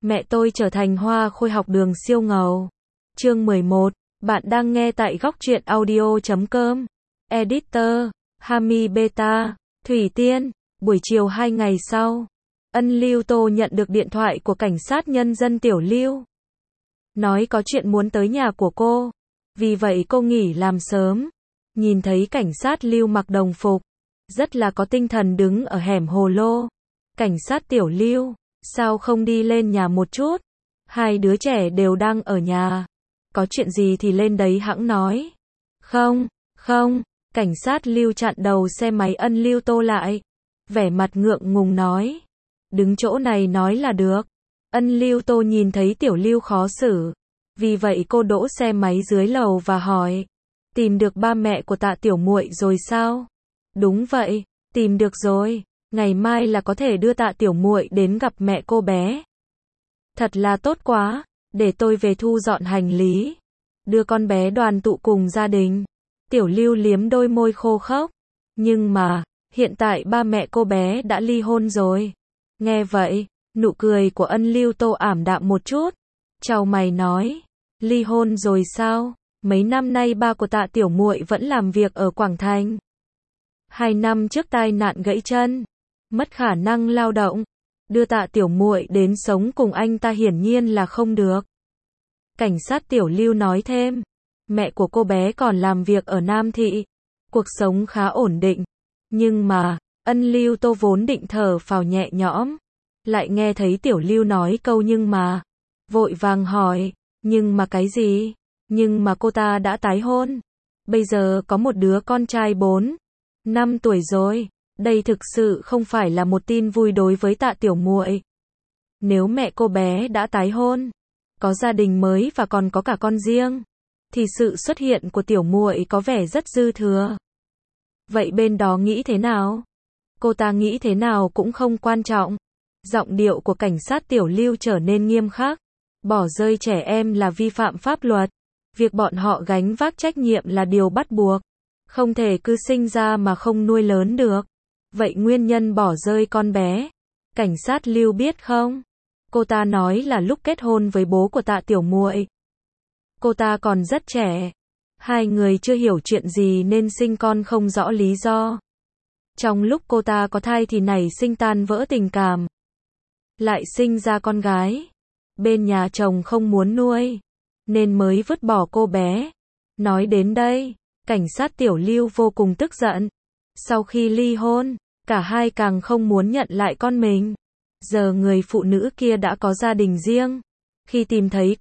Mẹ tôi trở thành hoa khôi học đường siêu ngầu. Chương 11. Bạn đang nghe tại góc truyện audio.com. Editor, Hami Beta, Thủy Tiên. Buổi chiều 2 ngày sau, Ân Lưu Tô nhận được điện thoại của cảnh sát nhân dân Tiểu Lưu. Nói có chuyện muốn tới nhà của cô. Vì vậy cô nghỉ làm sớm. Nhìn thấy cảnh sát Lưu mặc đồng phục, rất là có tinh thần đứng ở hẻm hồ lô. Cảnh sát Tiểu Lưu, sao không đi lên nhà một chút? Hai đứa trẻ đều đang ở nhà. Có chuyện gì thì lên đấy hẵng nói. Không, cảnh sát Lưu chặn đầu xe máy Ân Lưu Tô lại. Vẻ mặt ngượng ngùng nói. Đứng chỗ này nói là được. Ân Lưu Tô nhìn thấy Tiểu Lưu khó xử. Vì vậy cô đỗ xe máy dưới lầu và hỏi. Tìm được ba mẹ của Tạ Tiểu Muội rồi sao? Đúng vậy, tìm được rồi. Ngày mai là có thể đưa Tạ Tiểu Muội đến gặp mẹ cô bé. Thật là tốt quá, để tôi về thu dọn hành lý. Đưa con bé đoàn tụ cùng gia đình. Tiểu Lưu liếm đôi môi khô khốc. Nhưng mà, hiện tại ba mẹ cô bé đã ly hôn rồi. Nghe vậy, nụ cười của Ân Lưu Tô ảm đạm một chút. Chau mày nói, ly hôn rồi sao? Mấy năm nay ba của Tạ Tiểu Muội vẫn làm việc ở Quảng Thành. 2 năm trước tai nạn gãy chân, mất khả năng lao động, đưa Tạ Tiểu Muội đến sống cùng anh ta hiển nhiên là không được. Cảnh sát Tiểu Lưu nói thêm, mẹ của cô bé còn làm việc ở Nam Thị, cuộc sống khá ổn định. Nhưng mà, Ân Lưu Tô vốn định thở phào nhẹ nhõm, lại nghe thấy Tiểu Lưu nói câu nhưng mà, vội vàng hỏi, nhưng mà cái gì? Nhưng mà cô ta đã tái hôn, bây giờ có một đứa con trai 4, 5 tuổi rồi. Đây thực sự không phải là một tin vui đối với Tạ Tiểu Muội. Nếu mẹ cô bé đã tái hôn, có gia đình mới và còn có cả con riêng, thì sự xuất hiện của Tiểu Muội có vẻ rất dư thừa. Vậy bên đó nghĩ thế nào? Cô ta nghĩ thế nào cũng không quan trọng. Giọng điệu của cảnh sát Tiểu Lưu trở nên nghiêm khắc. Bỏ rơi trẻ em là vi phạm pháp luật. Việc bọn họ gánh vác trách nhiệm là điều bắt buộc. Không thể cứ sinh ra mà không nuôi lớn được. Vậy nguyên nhân bỏ rơi con bé, cảnh sát Lưu biết không? Cô ta nói là lúc kết hôn với bố của Tạ Tiểu Muội. Cô ta còn rất trẻ. Hai người chưa hiểu chuyện gì nên sinh con không rõ lý do. Trong lúc cô ta có thai thì nảy sinh tan vỡ tình cảm. Lại sinh ra con gái. Bên nhà chồng không muốn nuôi, nên mới vứt bỏ cô bé. Nói đến đây, cảnh sát Tiểu Lưu vô cùng tức giận. Sau khi ly hôn, cả hai càng không muốn nhận lại con mình. Giờ người phụ nữ kia đã có gia đình riêng. Khi tìm thấy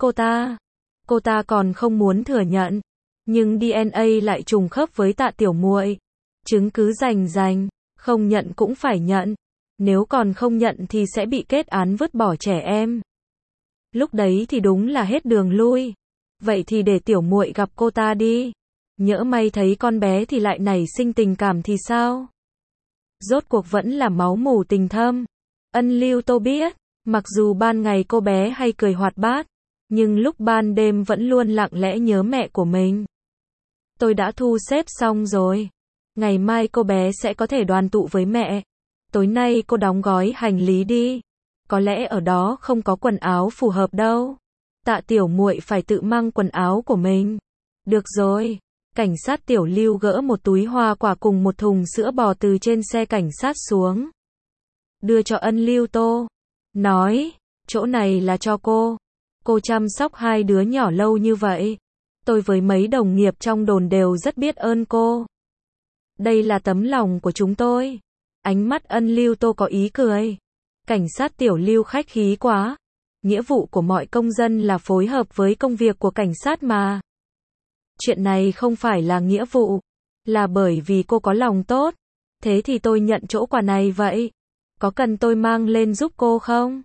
cô ta còn không muốn thừa nhận. Nhưng DNA lại trùng khớp với Tạ Tiểu Muội. Chứng cứ rành, không nhận cũng phải nhận. Nếu còn không nhận thì sẽ bị kết án vứt bỏ trẻ em. Lúc đấy thì đúng là hết đường lui. Vậy thì để Tiểu Muội gặp cô ta đi. Nhỡ may thấy con bé thì lại nảy sinh tình cảm thì sao? Rốt cuộc vẫn là máu mủ tình thâm. Ân Lưu Tô biết, mặc dù ban ngày cô bé hay cười hoạt bát, nhưng lúc ban đêm vẫn luôn lặng lẽ nhớ mẹ của mình. Tôi đã thu xếp xong rồi. Ngày mai cô bé sẽ có thể đoàn tụ với mẹ. Tối nay cô đóng gói hành lý đi. Có lẽ ở đó không có quần áo phù hợp đâu. Tạ Tiểu Muội phải tự mang quần áo của mình. Được rồi. Cảnh sát Tiểu Lưu gỡ một túi hoa quả cùng một thùng sữa bò từ trên xe cảnh sát xuống. Đưa cho Ân Lưu Tô. Nói, chỗ này là cho cô. Cô chăm sóc hai đứa nhỏ lâu như vậy. Tôi với mấy đồng nghiệp trong đồn đều rất biết ơn cô. Đây là tấm lòng của chúng tôi. Ánh mắt Ân Lưu Tô có ý cười. Cảnh sát Tiểu Lưu khách khí quá. Nghĩa vụ của mọi công dân là phối hợp với công việc của cảnh sát mà. Chuyện này không phải là nghĩa vụ, là bởi vì cô có lòng tốt. Thế thì tôi nhận chỗ quà này vậy. Có cần tôi mang lên giúp cô không?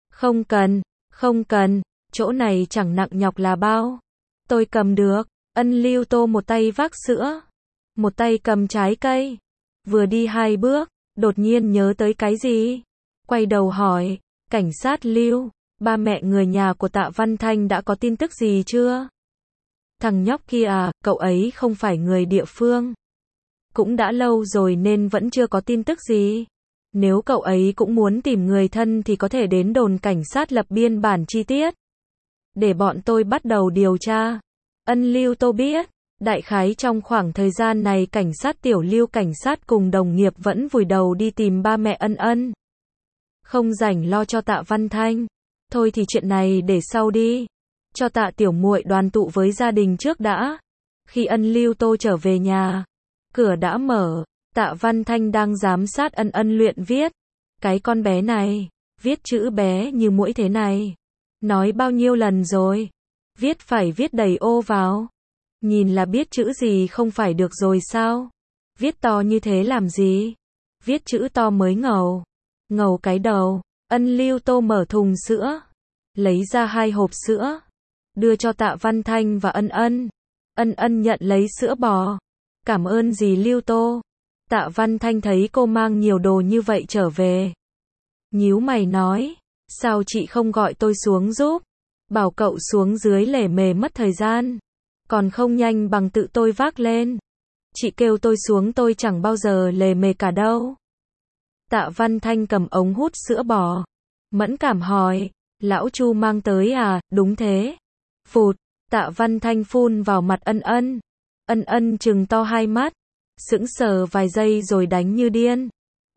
Không cần, chỗ này chẳng nặng nhọc là bao. Tôi cầm được. Ân Lưu Tô một tay vác sữa, một tay cầm trái cây. Vừa đi 2 bước, đột nhiên nhớ tới cái gì. Quay đầu hỏi, cảnh sát Lưu, ba mẹ người nhà của Tạ Văn Thanh đã có tin tức gì chưa? Thằng nhóc kia à, cậu ấy không phải người địa phương. Cũng đã lâu rồi nên vẫn chưa có tin tức gì. Nếu cậu ấy cũng muốn tìm người thân thì có thể đến đồn cảnh sát lập biên bản chi tiết. Để bọn tôi bắt đầu điều tra. Ân Lưu Tô biết, đại khái trong khoảng thời gian này cảnh sát Tiểu Lưu cảnh sát cùng đồng nghiệp vẫn vùi đầu đi tìm ba mẹ Ân Ân. Không rảnh lo cho Tạ Văn Thanh. Thôi thì chuyện này để sau đi. Cho Tạ tiểu muội đoàn tụ với gia đình trước đã. Khi Ân Lưu Tô trở về nhà, cửa đã mở, Tạ Văn Thanh đang giám sát Ân Ân luyện viết. Cái con bé này, viết chữ bé như muỗi thế này. Nói bao nhiêu lần rồi, viết phải viết đầy ô vào. Nhìn là biết chữ gì không phải được rồi sao? Viết to như thế làm gì? Viết chữ to mới ngầu. Ngầu cái đầu. Ân Lưu Tô mở thùng sữa, lấy ra 2 hộp sữa, đưa cho Tạ Văn Thanh và Ân Ân. Ân Ân nhận lấy sữa bò. Cảm ơn dì Lưu Tô. Tạ Văn Thanh thấy cô mang nhiều đồ như vậy trở về, nhíu mày nói, sao chị không gọi tôi xuống giúp? Bảo cậu xuống dưới lề mề mất thời gian, còn không nhanh bằng tự tôi vác lên. Chị kêu tôi xuống tôi chẳng bao giờ lề mề cả đâu. Tạ Văn Thanh cầm ống hút sữa bò, mẫn cảm hỏi, lão Chu mang tới à? Đúng thế. Phụt, Tạ Văn Thanh phun vào mặt Ân Ân. Ân Ân trừng to hai mắt, sững sờ vài giây rồi đánh như điên.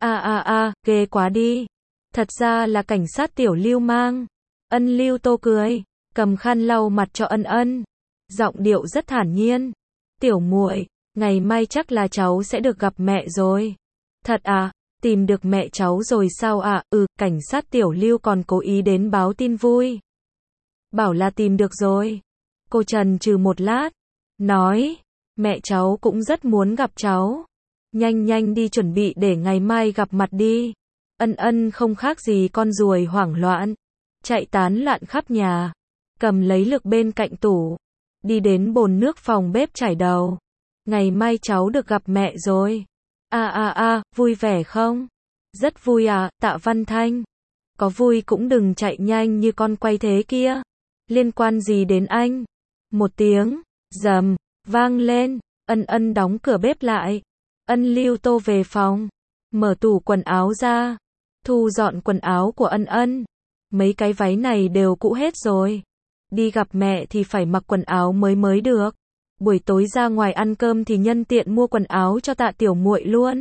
Ghê quá đi. Thật ra là cảnh sát Tiểu Lưu mang. Ân Lưu Tô cười, cầm khăn lau mặt cho Ân Ân. Giọng điệu rất thản nhiên. Tiểu muội, ngày mai chắc là cháu sẽ được gặp mẹ rồi. Thật à? Tìm được mẹ cháu rồi sao ạ? Cảnh sát Tiểu Lưu còn cố ý đến báo tin vui. Bảo là tìm được rồi. Cô chần chừ một lát, nói, mẹ cháu cũng rất muốn gặp cháu. Nhanh đi chuẩn bị để ngày mai gặp mặt đi. Ân Ân không khác gì con ruồi hoảng loạn, chạy tán loạn khắp nhà, cầm lấy lược bên cạnh tủ, đi đến bồn nước phòng bếp chải đầu. Ngày mai cháu được gặp mẹ rồi. Vui vẻ không? Rất vui à, Tạ Văn Thanh. Có vui cũng đừng chạy nhanh như con quay thế kia. Liên quan gì đến anh? Một tiếng rầm vang lên, Ân Ân đóng cửa bếp lại. Ân Lưu Tô về phòng, mở tủ quần áo ra, thu dọn quần áo của Ân Ân. Mấy cái váy này đều cũ hết rồi. Đi gặp mẹ thì phải mặc quần áo mới được. Buổi tối ra ngoài ăn cơm thì nhân tiện mua quần áo cho Tạ tiểu muội luôn.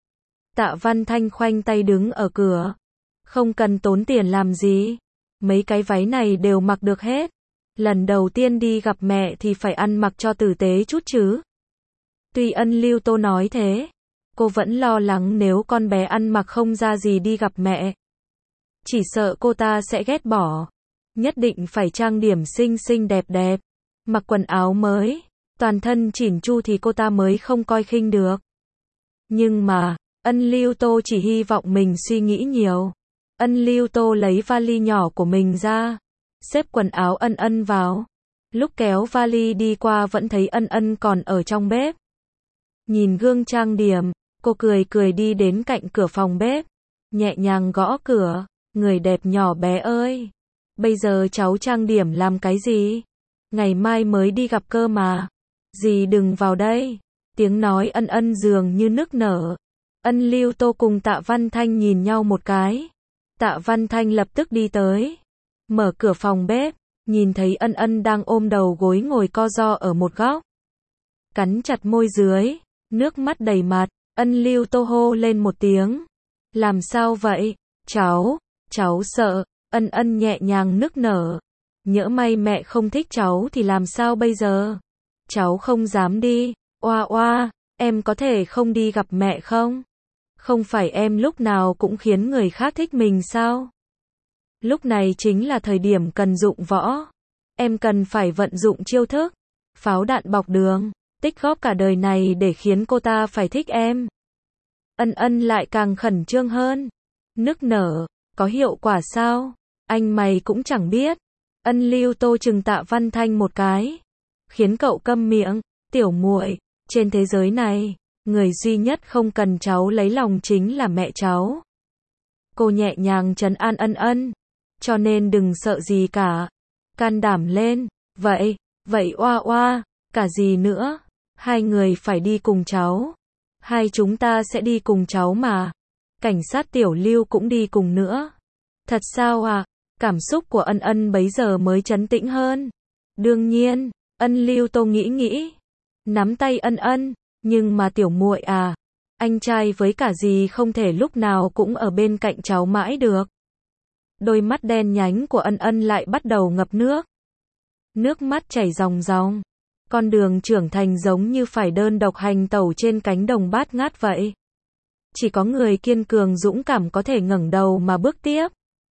Tạ Văn Thanh khoanh tay đứng ở cửa. Không cần tốn tiền làm gì. Mấy cái váy này đều mặc được hết. Lần đầu tiên đi gặp mẹ thì phải ăn mặc cho tử tế chút chứ. Tuy Ân Lưu Tô nói thế, cô vẫn lo lắng nếu con bé ăn mặc không ra gì đi gặp mẹ. Chỉ sợ cô ta sẽ ghét bỏ. Nhất định phải trang điểm xinh đẹp, mặc quần áo mới, toàn thân chỉn chu thì cô ta mới không coi khinh được. Nhưng mà, Ân Lưu Tô chỉ hy vọng mình suy nghĩ nhiều. Ân Lưu Tô lấy vali nhỏ của mình ra, xếp quần áo Ân Ân vào. Lúc kéo vali đi qua vẫn thấy Ân Ân còn ở trong bếp. Nhìn gương trang điểm, cô cười đi đến cạnh cửa phòng bếp, nhẹ nhàng gõ cửa. Người đẹp nhỏ bé ơi, bây giờ cháu trang điểm làm cái gì? Ngày mai mới đi gặp cơ mà. Dì đừng vào đây. Tiếng nói Ân Ân dường như nức nở. Ân Lưu Tô cùng Tạ Văn Thanh nhìn nhau một cái. Tạ Văn Thanh lập tức đi tới, mở cửa phòng bếp, nhìn thấy Ân Ân đang ôm đầu gối ngồi co ro ở một góc. Cắn chặt môi dưới, nước mắt đầy mặt, Ân Lưu Tô hô lên một tiếng. Làm sao vậy? Cháu sợ. Ân Ân nhẹ nhàng nức nở. Nhỡ may mẹ không thích cháu thì làm sao bây giờ? Cháu không dám đi. Em có thể không đi gặp mẹ không? Không phải em lúc nào cũng khiến người khác thích mình sao? Lúc này chính là thời điểm cần dụng võ. Em cần phải vận dụng chiêu thức, pháo đạn bọc đường, tích góp cả đời này để khiến cô ta phải thích em. Ân Ân lại càng khẩn trương hơn. Nức nở, có hiệu quả sao? Anh mày cũng chẳng biết. Ân Lưu Tô trừng Tạ Văn Thanh một cái, khiến cậu câm miệng. Tiểu muội, trên thế giới này, người duy nhất không cần cháu lấy lòng chính là mẹ cháu. Cô nhẹ nhàng trấn an Ân Ân, cho nên đừng sợ gì cả. Can đảm lên. Vậy cả gì nữa? Hai người phải đi cùng cháu. Hai chúng ta sẽ đi cùng cháu mà. Cảnh sát Tiểu Lưu cũng đi cùng nữa. Thật sao à? Cảm xúc của Ân Ân bấy giờ mới trấn tĩnh hơn. Đương nhiên, Ân Lưu Tô nghĩ. Nắm tay Ân Ân, nhưng mà tiểu muội à, anh trai với cả dì không thể lúc nào cũng ở bên cạnh cháu mãi được. Đôi mắt đen nhánh của Ân Ân lại bắt đầu ngập nước. Nước mắt chảy ròng ròng. Con đường trưởng thành giống như phải đơn độc hành tẩu trên cánh đồng bát ngát vậy. Chỉ có người kiên cường dũng cảm có thể ngẩng đầu mà bước tiếp.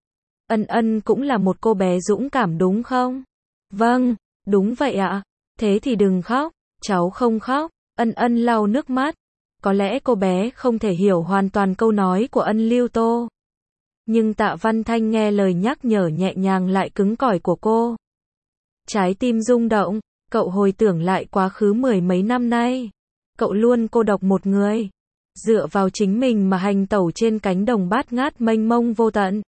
Ân Ân cũng là một cô bé dũng cảm đúng không? Vâng, đúng vậy ạ. Thế thì đừng khóc, cháu không khóc. Ân Ân lau nước mắt. Có lẽ cô bé không thể hiểu hoàn toàn câu nói của Ân Lưu Tô. Nhưng Tạ Văn Thanh nghe lời nhắc nhở nhẹ nhàng lại cứng cỏi của cô. Trái tim rung động, cậu hồi tưởng lại quá khứ mười mấy năm nay. Cậu luôn cô độc một người. Dựa vào chính mình mà hành tẩu trên cánh đồng bát ngát mênh mông vô tận.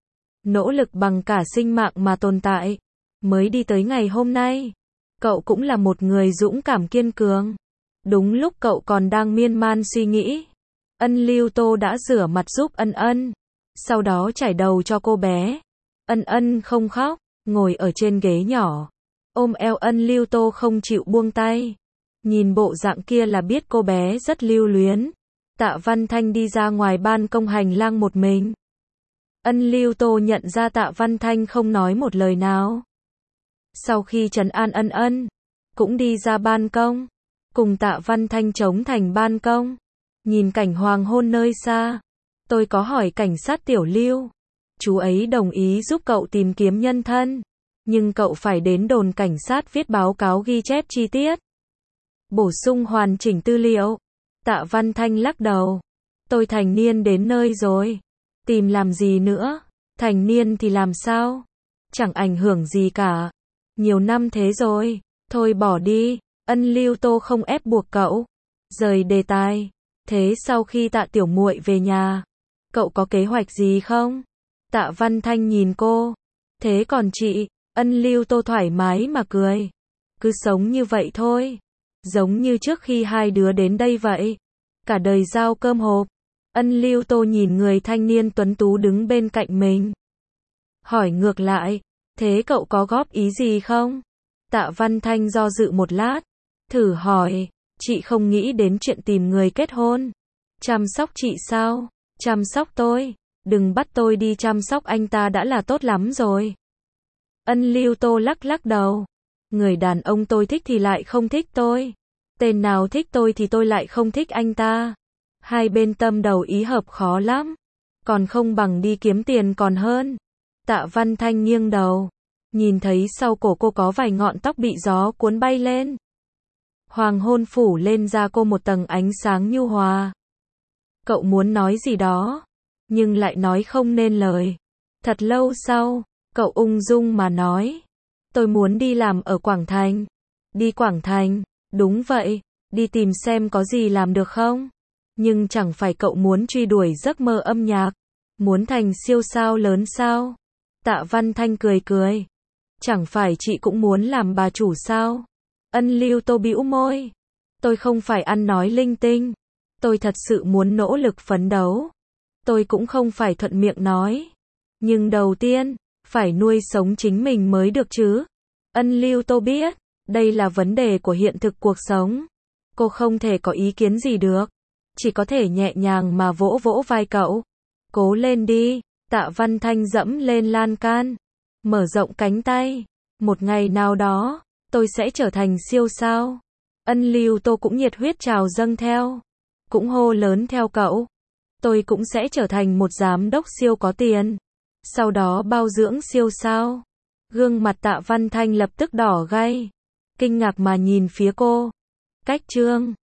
Nỗ lực bằng cả sinh mạng mà tồn tại. Mới đi tới ngày hôm nay. Cậu cũng là một người dũng cảm kiên cường. Đúng lúc cậu còn đang miên man suy nghĩ. Ân Lưu Tô đã rửa mặt giúp Ân Ân. Sau đó chải đầu cho cô bé. Ân Ân không khóc, ngồi ở trên ghế nhỏ. Ôm eo Ân Lưu Tô không chịu buông tay. Nhìn bộ dạng kia là biết cô bé rất lưu luyến. Tạ Văn Thanh đi ra ngoài ban công hành lang một mình. Ân Lưu Tô nhận ra Tạ Văn Thanh không nói một lời nào. Sau khi trấn an Ân Ân, cũng đi ra ban công. Cùng Tạ Văn Thanh chống thành ban công. Nhìn cảnh hoàng hôn nơi xa. Tôi có hỏi cảnh sát Tiểu Lưu. Chú ấy đồng ý giúp cậu tìm kiếm nhân thân. Nhưng cậu phải đến đồn cảnh sát viết báo cáo ghi chép chi tiết. Bổ sung hoàn chỉnh tư liệu. Tạ Văn Thanh lắc đầu. Tôi thành niên đến nơi rồi. Tìm làm gì nữa? Thành niên thì làm sao? Chẳng ảnh hưởng gì cả. Nhiều năm thế rồi. Thôi bỏ đi. Ân Lưu Tô không ép buộc cậu. Rời đề tài. Thế sau khi Tạ tiểu muội về nhà, cậu có kế hoạch gì không? Tạ Văn Thanh nhìn cô. Thế còn chị? Ân Lưu Tô thoải mái mà cười. Cứ sống như vậy thôi. Giống như trước khi hai đứa đến đây vậy. Cả đời giao cơm hộp. Ân Lưu Tô nhìn người thanh niên tuấn tú đứng bên cạnh mình. Hỏi ngược lại. Thế cậu có góp ý gì không? Tạ Văn Thanh do dự một lát. Thử hỏi. Chị không nghĩ đến chuyện tìm người kết hôn. Chăm sóc chị sao? Chăm sóc tôi. Đừng bắt tôi đi chăm sóc anh ta đã là tốt lắm rồi. Ân Lưu Tô lắc đầu. Người đàn ông tôi thích thì lại không thích tôi. Tên nào thích tôi thì tôi lại không thích anh ta. Hai bên tâm đầu ý hợp khó lắm. Còn không bằng đi kiếm tiền còn hơn. Tạ Văn Thanh nghiêng đầu. Nhìn thấy sau cổ cô có vài ngọn tóc bị gió cuốn bay lên. Hoàng hôn phủ lên da cô một tầng ánh sáng nhu hòa. Cậu muốn nói gì đó, nhưng lại nói không nên lời. Thật lâu sau, cậu ung dung mà nói. Tôi muốn đi làm ở Quảng Thành. Đi Quảng Thành, đúng vậy, đi tìm xem có gì làm được không? Nhưng chẳng phải cậu muốn truy đuổi giấc mơ âm nhạc, muốn thành siêu sao lớn sao? Tạ Văn Thanh cười. Chẳng phải chị cũng muốn làm bà chủ sao? Ân Lưu Tô bĩu môi. Tôi không phải ăn nói linh tinh. Tôi thật sự muốn nỗ lực phấn đấu. Tôi cũng không phải thuận miệng nói. Nhưng đầu tiên, phải nuôi sống chính mình mới được chứ. Ân Lưu Tô biết, đây là vấn đề của hiện thực cuộc sống. Cô không thể có ý kiến gì được. Chỉ có thể nhẹ nhàng mà vỗ vỗ vai cậu. Cố lên đi. Tạ Văn Thanh dẫm lên lan can. Mở rộng cánh tay. Một ngày nào đó, tôi sẽ trở thành siêu sao. Ân Lưu Tô cũng nhiệt huyết trào dâng theo. Cũng hô lớn theo cậu. Tôi cũng sẽ trở thành một giám đốc siêu có tiền. Sau đó bao dưỡng siêu sao. Gương mặt Tạ Văn Thanh lập tức đỏ gay. Kinh ngạc mà nhìn phía cô. Cách chương